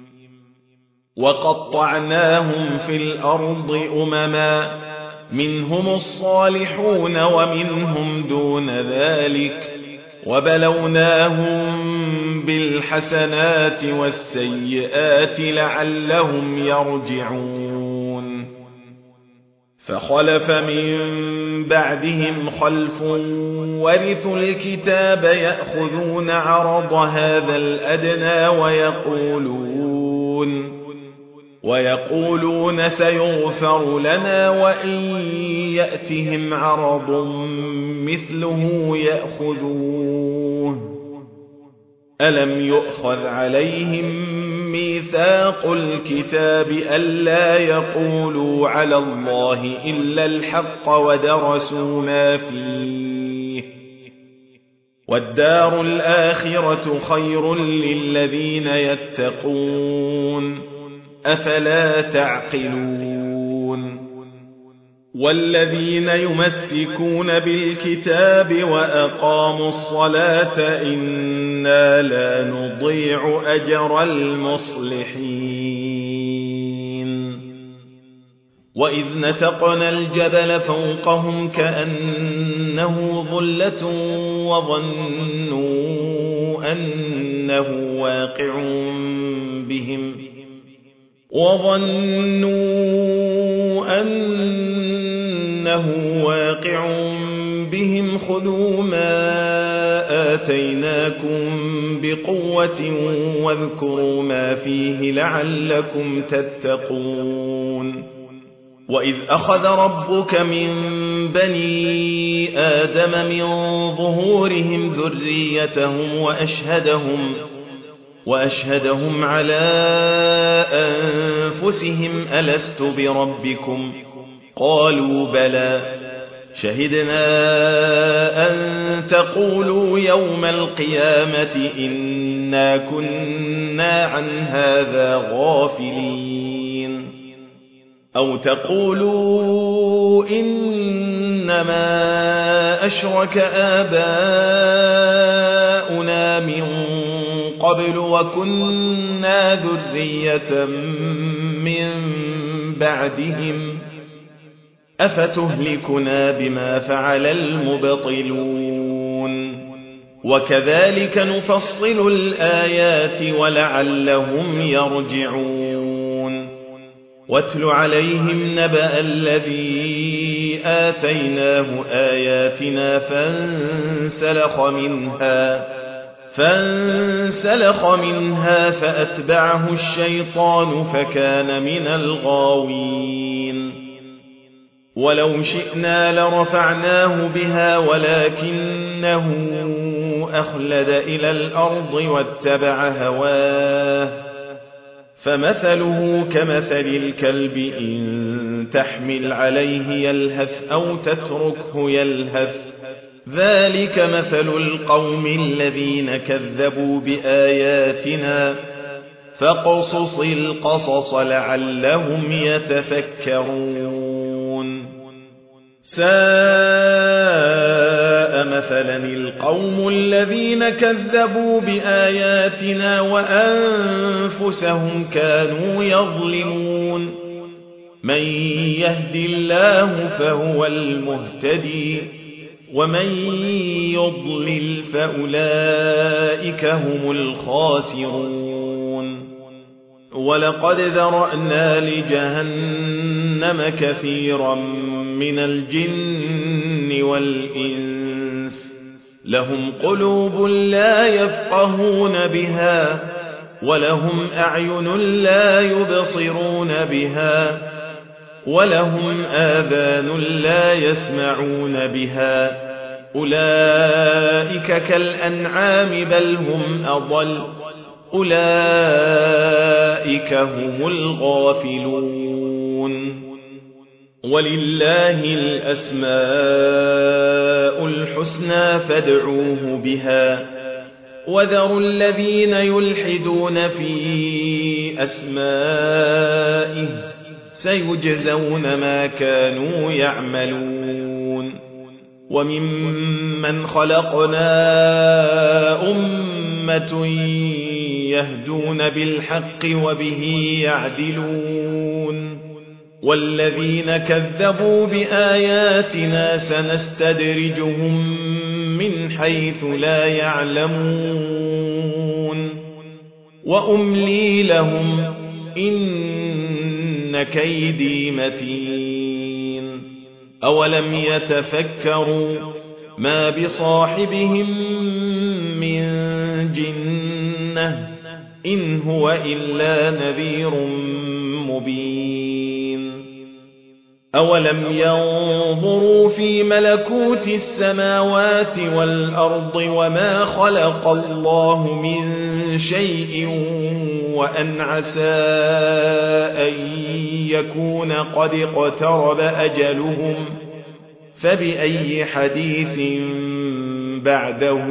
B: وقطعناهم في الأرض أمما منهم الصالحون ومنهم دون ذلك وبلوناهم بالحسنات والسيئات لعلهم يرجعون فخلف من بعدهم خلف ورثوا الكتاب يأخذون عرض هذا الأدنى ويقولون سيغفر لنا وإن يأتهم عرض مثله يأخذوه ألم يؤخذ عليهم ميثاق الكتاب ألا يقولوا على الله إلا الحق ودرسوا ما فيه والدار الآخرة خير للذين يتقون أفلا تعقلون والذين يمسكون بالكتاب وأقاموا الصلاة إنا لا نضيع أجر المصلحين وإذ نتقنا الجبل فوقهم كأنه ظلة وظنوا أنه واقع بهم خذوا ما آتيناكم بقوة واذكروا ما فيه لعلكم تتقون وإذ أخذ ربك من بني آدم من ظهورهم ذريتهم وأشهدهم على أنفسهم ألست بربكم قالوا بلى شهدنا أن تقولوا يوم القيامة إنا كنا عن هذا غافلين أو تقولوا إنما أشرك آباؤنا من قبل وكنا ذرية من بعدهم أفتهلكنا بما فعل المبطلون وكذلك نفصل الآيات ولعلهم يرجعون واتل عليهم نبأ الذي آتيناه آياتنا فانسلخ منها فأتبعه الشيطان فكان من الغاوين ولو شئنا لرفعناه بها ولكنه أخلد إلى الأرض واتبع هواه فمثله كمثل الكلب إن تحمل عليه يلهث أو تتركه يلهث ذلك مثل القوم الذين كذبوا بآياتنا فاقصص القصص لعلهم يتفكرون ساء مثلا القوم الذين كذبوا بآياتنا وأنفسهم كانوا يظلمون من يهد الله فهو المهتدي ومن يضلل فأولئك هم الخاسرون ولقد ذرأنا لجهنم كثيرا من الجن والإنس لهم قلوب لا يفقهون بها ولهم أعين لا يبصرون بها ولهم آذان لا يسمعون بها أولئك كالأنعام بل هم أضل أولئك هم الغافلون ولله الأسماء الحسنى فادعوه بها وذروا الذين يلحدون في أسمائه سيجزون ما كانوا يعملون وممن خلقنا أمة يهدون بالحق وبه يعدلون والذين كذبوا بآياتنا سنستدرجهم من حيث لا يعلمون وأملي لهم إن كيدي متين أولم يتفكروا ما بصاحبهم من جنة إن هو إلا نذير مبين أولم ينظروا في ملكوت السماوات والأرض وما خلق الله من شيء وأن عسى أن يكون قد اقترب أجلهم فبأي حديث بعده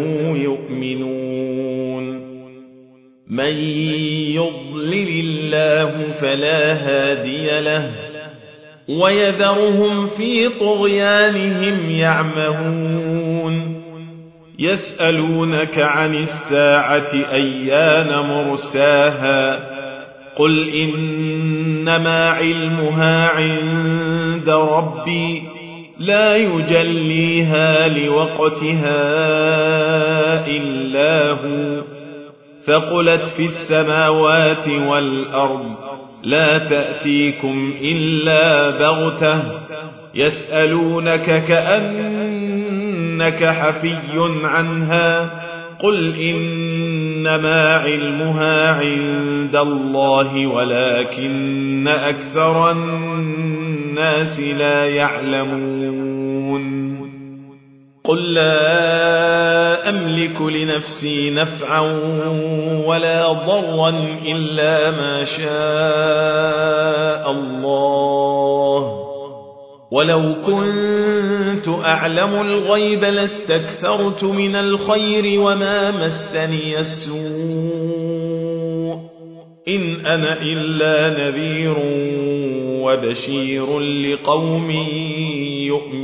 B: يؤمنون من يضلل الله فلا هادي له ويذرهم في طغيانهم يعمهون يسألونك عن الساعة أيان مرساها قل إنما علمها عند ربي لا يجليها لوقتها إلا هو ثقلت في السماوات والأرض لا تأتيكم إلا بغتة يسألونك كأنك حفي عنها قل إنما علمها عند الله ولكن أكثر الناس لا يعلمون قل لا أملك لنفسي نفعا ولا ضرا إلا ما شاء الله ولو كنت أعلم الغيب لاستكثرت من الخير وما مسني السوء إن أنا إلا نذير وبشير لقوم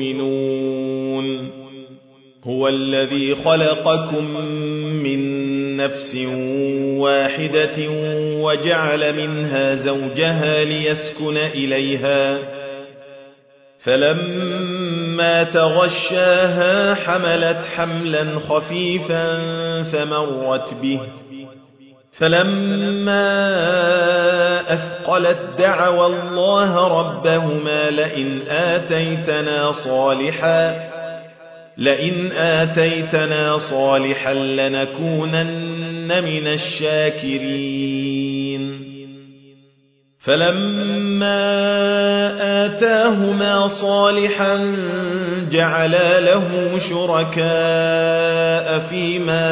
B: يؤمنون هو الذي خلقكم من نفس واحدة وجعل منها زوجها ليسكن إليها فلما تغشاها حملت حملا خفيفا فمرت به فلما أثقلت دعوا الله ربهما لئن آتيتنا صالحا لنكونن من الشاكرين فلما آتاهما صالحا جعلا له شركاء فيما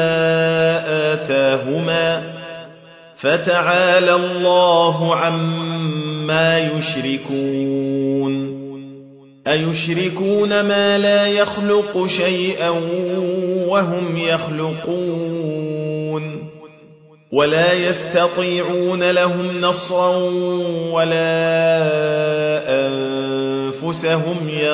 B: آتاهما فتعالى الله عما يشركون أيشركون ما لا يخلق شيئا وهم يخلقون ولا يستطيعون لهم نصرا ولا أنفسهم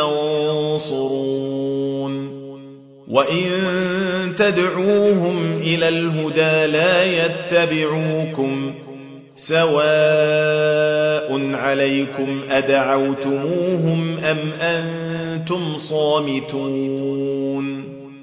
B: ينصرون وإن تدعوهم إلى الهدى لا يتبعوكم سواء عليكم أدعوتموهم أم أنتم صامتون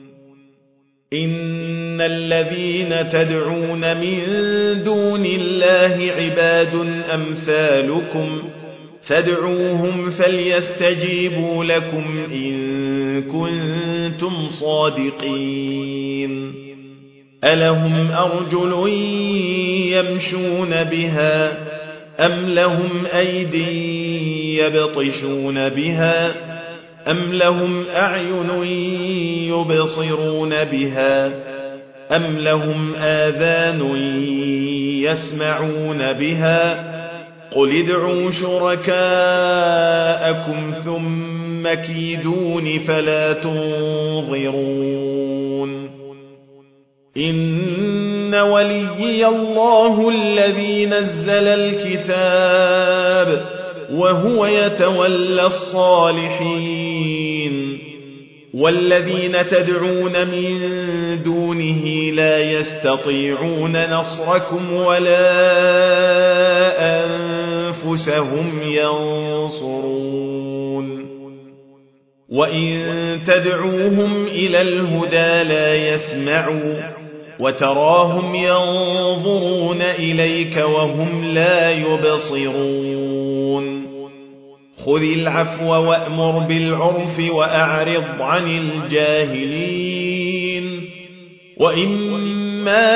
B: إن الذين تدعون من دون الله عباد أمثالكم فادعوهم فليستجيبوا لكم إن كنتم صادقين ألهم أرجل يمشون بها أم لهم أيدي يبطشون بها أم لهم أعين يبصرون بها أم لهم آذان يسمعون بها قل ادعوا شركاءكم ثم كيدون فلا تنظرون إن وليي الله الذي نزل الكتاب وهو يتولى الصالحين والذين تدعون من دونه لا يستطيعون نصركم ولا أنفسهم ينصرون وإن تدعوهم إلى الهدى لا يسمعوا وتراهم ينظرون إليك وهم لا يبصرون خذ العفو وأمر بالعرف وأعرض عن الجاهلين وإما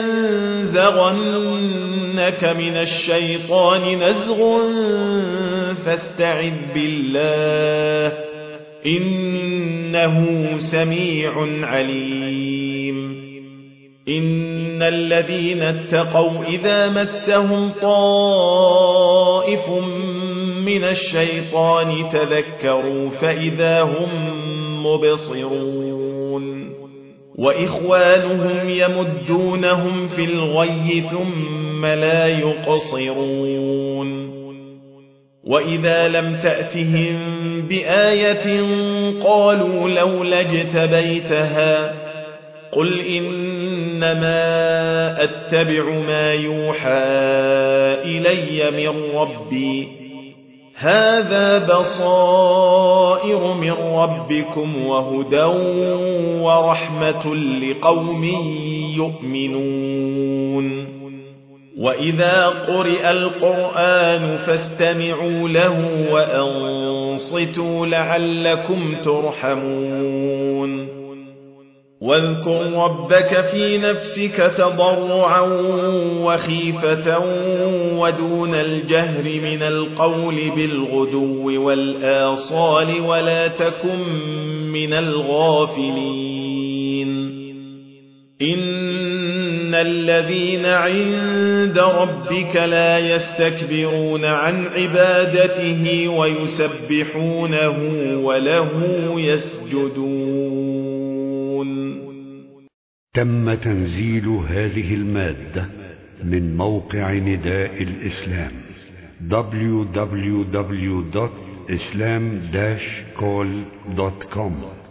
B: ينزغنك من الشيطان نزغ فاستعذ بالله إنه سميع عليم إن الذين اتقوا إذا مسهم طائف من الشيطان تذكروا فإذا هم مبصرون وإخوانهم يمدونهم في الغي ثم لا يقصرون وإذا لم تأتهم بآية قالوا لولا اجتبيتها قل إنما أتبع ما يوحى إلي من ربي هذا بصائر من ربكم وهدى ورحمة لقوم يؤمنون وإذا قرئ القرآن فاستمعوا له وأنصتوا لعلكم ترحمون واذكر ربك في نفسك تضرعا وخيفة ودون الجهر من القول بالغدو والآصال ولا تكن من الغافلين إن الذين عند ربك لا يستكبرون عن عبادته ويسبحونه وله يسجدون.
A: تم تنزيل هذه المادة من موقع نداء الإسلام www.islam-call.com